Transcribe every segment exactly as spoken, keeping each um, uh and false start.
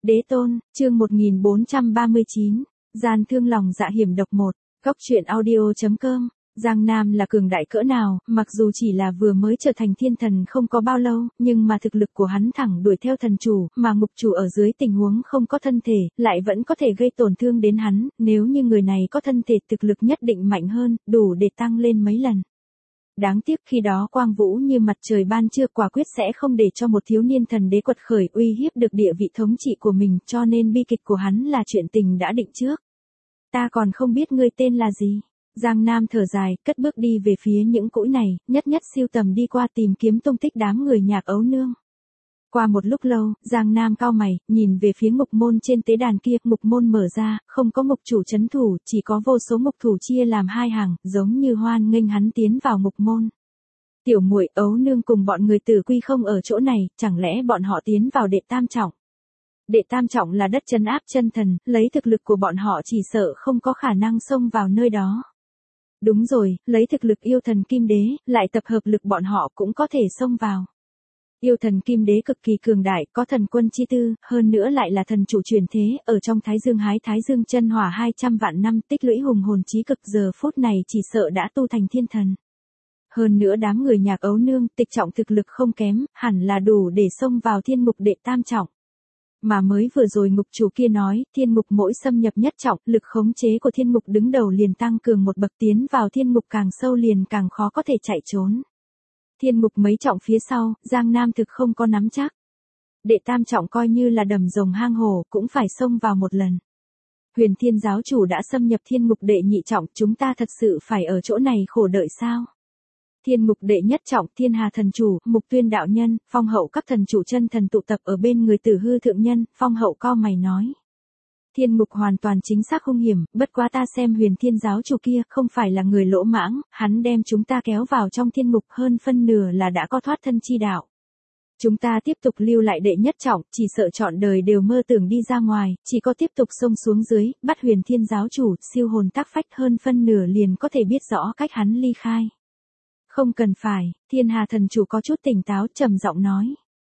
Đế tôn, chương một nghìn bốn trăm ba mươi chín, gian thương lòng dạ hiểm độc một, góc truyện audio.com. Giang Nam là cường đại cỡ nào, mặc dù chỉ là vừa mới trở thành thiên thần không có bao lâu, nhưng mà thực lực của hắn thẳng đuổi theo thần chủ, mà ngục chủ ở dưới tình huống không có thân thể, lại vẫn có thể gây tổn thương đến hắn, nếu như người này có thân thể thực lực nhất định mạnh hơn, đủ để tăng lên mấy lần. Đáng tiếc khi đó quang vũ như mặt trời ban trưa, quả quyết sẽ không để cho một thiếu niên thần đế quật khởi uy hiếp được địa vị thống trị của mình, cho nên bi kịch của hắn là chuyện tình đã định trước. Ta còn không biết ngươi tên là gì. Giang Nam thở dài, cất bước đi về phía những cũi này, nhất nhất siêu tầm đi qua tìm kiếm tung tích đám người nhạc ấu nương. Qua một lúc lâu, Giang Nam cau mày, nhìn về phía ngục môn trên tế đàn kia, ngục môn mở ra, không có ngục chủ trấn thủ, chỉ có vô số ngục thủ chia làm hai hàng, giống như hoan nghênh hắn tiến vào ngục môn. Tiểu muội, ấu nương cùng bọn người tử quy không ở chỗ này, chẳng lẽ bọn họ tiến vào đệ tam trọng? Đệ tam trọng là đất trấn áp chân thần, lấy thực lực của bọn họ chỉ sợ không có khả năng xông vào nơi đó. Đúng rồi, lấy thực lực yêu thần kim đế, lại tập hợp lực bọn họ cũng có thể xông vào. Yêu thần kim đế cực kỳ cường đại, có thần quân chi tư, hơn nữa lại là thần chủ truyền thế, ở trong Thái Dương hái Thái Dương chân hỏa hai trăm vạn năm, tích lũy hùng hồn chí cực, giờ phút này chỉ sợ đã tu thành thiên thần. Hơn nữa đám người nhạc ấu nương, tịch trọng thực lực không kém, hẳn là đủ để xông vào thiên ngục đệ tam trọng. Mà mới vừa rồi ngục chủ kia nói, thiên ngục mỗi xâm nhập nhất trọng, lực khống chế của thiên ngục đứng đầu liền tăng cường một bậc, tiến vào thiên ngục càng sâu liền càng khó có thể chạy trốn. Thiên ngục mấy trọng phía sau, Giang Nam thực không có nắm chắc. Đệ tam trọng coi như là đầm rồng hang hổ, cũng phải xông vào một lần. Huyền Thiên giáo chủ đã xâm nhập thiên ngục đệ nhị trọng, chúng ta thật sự phải ở chỗ này khổ đợi sao? Thiên ngục đệ nhất trọng, Thiên Hà thần chủ, Mục Tuyên đạo nhân, Phong Hậu các thần chủ chân thần tụ tập ở bên người Tử Hư thượng nhân, Phong Hậu cau mày nói. Thiên ngục hoàn toàn chính xác hung hiểm, bất quá ta xem Huyền Thiên giáo chủ kia không phải là người lỗ mãng, hắn đem chúng ta kéo vào trong thiên ngục, hơn phân nửa là đã có thoát thân chi đạo. Chúng ta tiếp tục lưu lại đệ nhất trọng, chỉ sợ trọn đời đều mơ tưởng đi ra ngoài, chỉ có tiếp tục xông xuống dưới, bắt Huyền Thiên giáo chủ, siêu hồn tác phách, hơn phân nửa liền có thể biết rõ cách hắn ly khai. Không cần phải, Thiên Hà thần chủ có chút tỉnh táo, trầm giọng nói.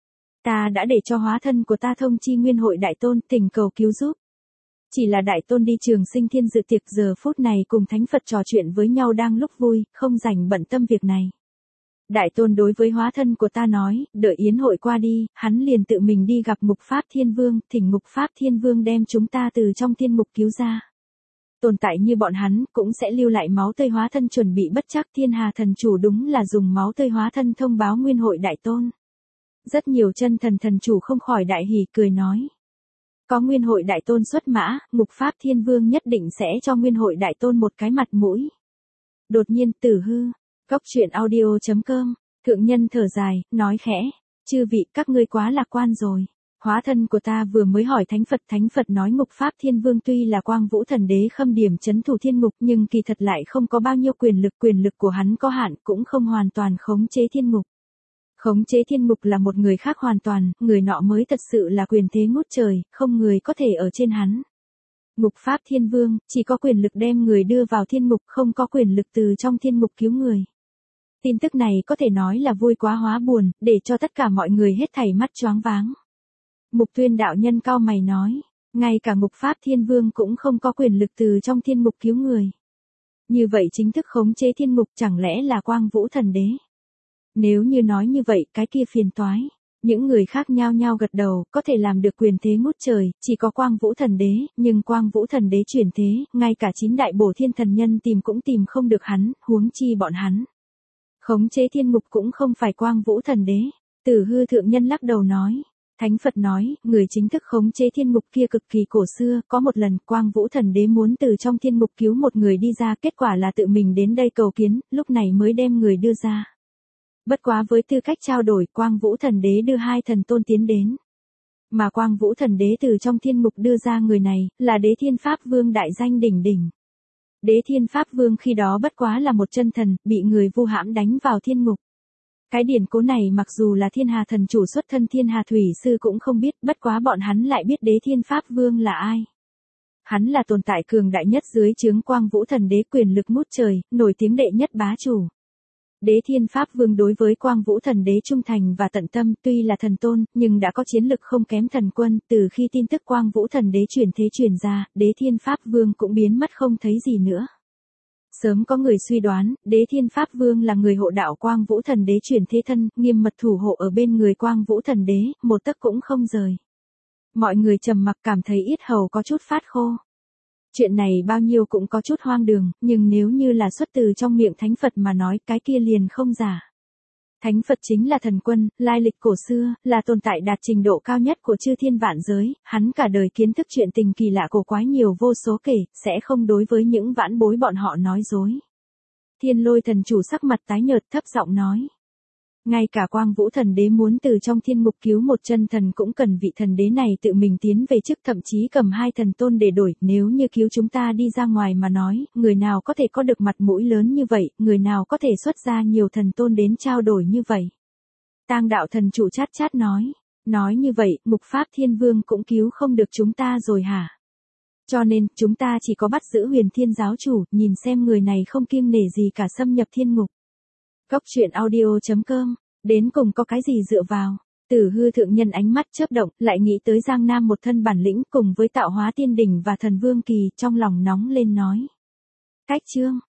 Ta đã để cho hóa thân của ta thông chi Nguyên Hội Đại Tôn, thỉnh cầu cứu giúp. Chỉ là Đại Tôn đi Trường Sinh Thiên dự tiệc, giờ phút này cùng Thánh Phật trò chuyện với nhau đang lúc vui, không rảnh bận tâm việc này. Đại Tôn đối với hóa thân của ta nói, đợi yến hội qua đi, hắn liền tự mình đi gặp Ngục Pháp Thiên Vương, thỉnh Ngục Pháp Thiên Vương đem chúng ta từ trong thiên ngục cứu ra. Tồn tại như bọn hắn, cũng sẽ lưu lại máu tươi hóa thân, chuẩn bị bất chắc. Thiên Hà thần chủ đúng là dùng máu tươi hóa thân thông báo Nguyên Hội Đại Tôn. Rất nhiều chân thần thần chủ không khỏi đại hỉ, cười nói. Có Nguyên Hội Đại Tôn xuất mã, Ngục Pháp Thiên Vương nhất định sẽ cho Nguyên Hội Đại Tôn một cái mặt mũi. Đột nhiên, Tử Hư, góc truyện audio.com, thượng nhân thở dài, nói khẽ. Chư vị, các ngươi quá lạc quan rồi. Hóa thân của ta vừa mới hỏi Thánh Phật, Thánh Phật nói Ngục Pháp Thiên Vương tuy là quang vũ thần đế khâm điểm trấn thủ thiên ngục, nhưng kỳ thật lại không có bao nhiêu quyền lực, quyền lực của hắn có hạn, cũng không hoàn toàn khống chế thiên ngục. Khống chế thiên ngục là một người khác hoàn toàn, người nọ mới thật sự là quyền thế ngút trời, không người có thể ở trên hắn. Ngục Pháp Thiên Vương, chỉ có quyền lực đem người đưa vào thiên ngục, không có quyền lực từ trong thiên ngục cứu người. Tin tức này có thể nói là vui quá hóa buồn, để cho tất cả mọi người hết thảy mắt choáng váng. Mục Tuyên đạo nhân cau mày nói, ngay cả Ngục Pháp Thiên Vương cũng không có quyền lực từ trong thiên ngục cứu người. Như vậy chính thức khống chế thiên ngục chẳng lẽ là quang vũ thần đế? Nếu như nói như vậy, cái kia phiền toái. Những người khác nhao nhao gật đầu, có thể làm được quyền thế ngút trời, chỉ có quang vũ thần đế, nhưng quang vũ thần đế chuyển thế, ngay cả chín đại bổ thiên thần nhân tìm cũng tìm không được hắn, huống chi bọn hắn. Khống chế thiên ngục cũng không phải quang vũ thần đế. Tử Hư thượng nhân lắc đầu nói. Thánh Phật nói, người chính thức khống chế thiên ngục kia cực kỳ cổ xưa, có một lần quang vũ thần đế muốn từ trong thiên ngục cứu một người đi ra, kết quả là tự mình đến đây cầu kiến, lúc này mới đem người đưa ra. Bất quá với tư cách trao đổi, quang vũ thần đế đưa hai thần tôn tiến đến. Mà quang vũ thần đế từ trong thiên ngục đưa ra người này, là Đế Thiên Pháp Vương đại danh đỉnh đỉnh. Đế Thiên Pháp Vương khi đó bất quá là một chân thần, bị người vu hãm đánh vào thiên ngục. Cái điển cố này mặc dù là Thiên Hà thần chủ xuất thân Thiên Hà thủy sư cũng không biết, bất quá bọn hắn lại biết Đế Thiên Pháp Vương là ai. Hắn là tồn tại cường đại nhất dưới trướng quang vũ thần đế, quyền lực ngút trời, nổi tiếng đệ nhất bá chủ. Đế Thiên Pháp Vương đối với Quang Vũ Thần Đế trung thành và tận tâm, tuy là thần tôn, nhưng đã có chiến lực không kém thần quân, từ khi tin tức Quang Vũ Thần Đế chuyển thế truyền ra, Đế Thiên Pháp Vương cũng biến mất không thấy gì nữa. Sớm có người suy đoán, Đế Thiên Pháp Vương là người hộ đạo Quang Vũ Thần Đế chuyển thế thân, nghiêm mật thủ hộ ở bên người Quang Vũ Thần Đế, một tấc cũng không rời. Mọi người trầm mặc cảm thấy yết hầu có chút phát khô. Chuyện này bao nhiêu cũng có chút hoang đường, nhưng nếu như là xuất từ trong miệng Thánh Phật mà nói, cái kia liền không giả. Thánh Phật chính là thần quân, lai lịch cổ xưa, là tồn tại đạt trình độ cao nhất của chư thiên vạn giới, hắn cả đời kiến thức chuyện tình kỳ lạ cổ quái nhiều vô số kể, sẽ không đối với những vãn bối bọn họ nói dối. Thiên Lôi thần chủ sắc mặt tái nhợt thấp giọng nói. Ngay cả Quang Vũ Thần Đế muốn từ trong thiên ngục cứu một chân thần cũng cần vị thần đế này tự mình tiến về trước, thậm chí cầm hai thần tôn để đổi, nếu như cứu chúng ta đi ra ngoài mà nói, người nào có thể có được mặt mũi lớn như vậy, người nào có thể xuất ra nhiều thần tôn đến trao đổi như vậy. Tang đạo thần chủ chát chát nói, nói như vậy, Mục Pháp Thiên Vương cũng cứu không được chúng ta rồi hả? Cho nên, chúng ta chỉ có bắt giữ Huyền Thiên giáo chủ, nhìn xem người này không kiêng nể gì cả xâm nhập thiên ngục. Cốc truyện audio chấm com, đến cùng có cái gì dựa vào? Tử Hư thượng nhân ánh mắt chớp động, lại nghĩ tới Giang Nam một thân bản lĩnh cùng với tạo hóa tiên đỉnh và thần vương kỳ, trong lòng nóng lên nói. Cách chương,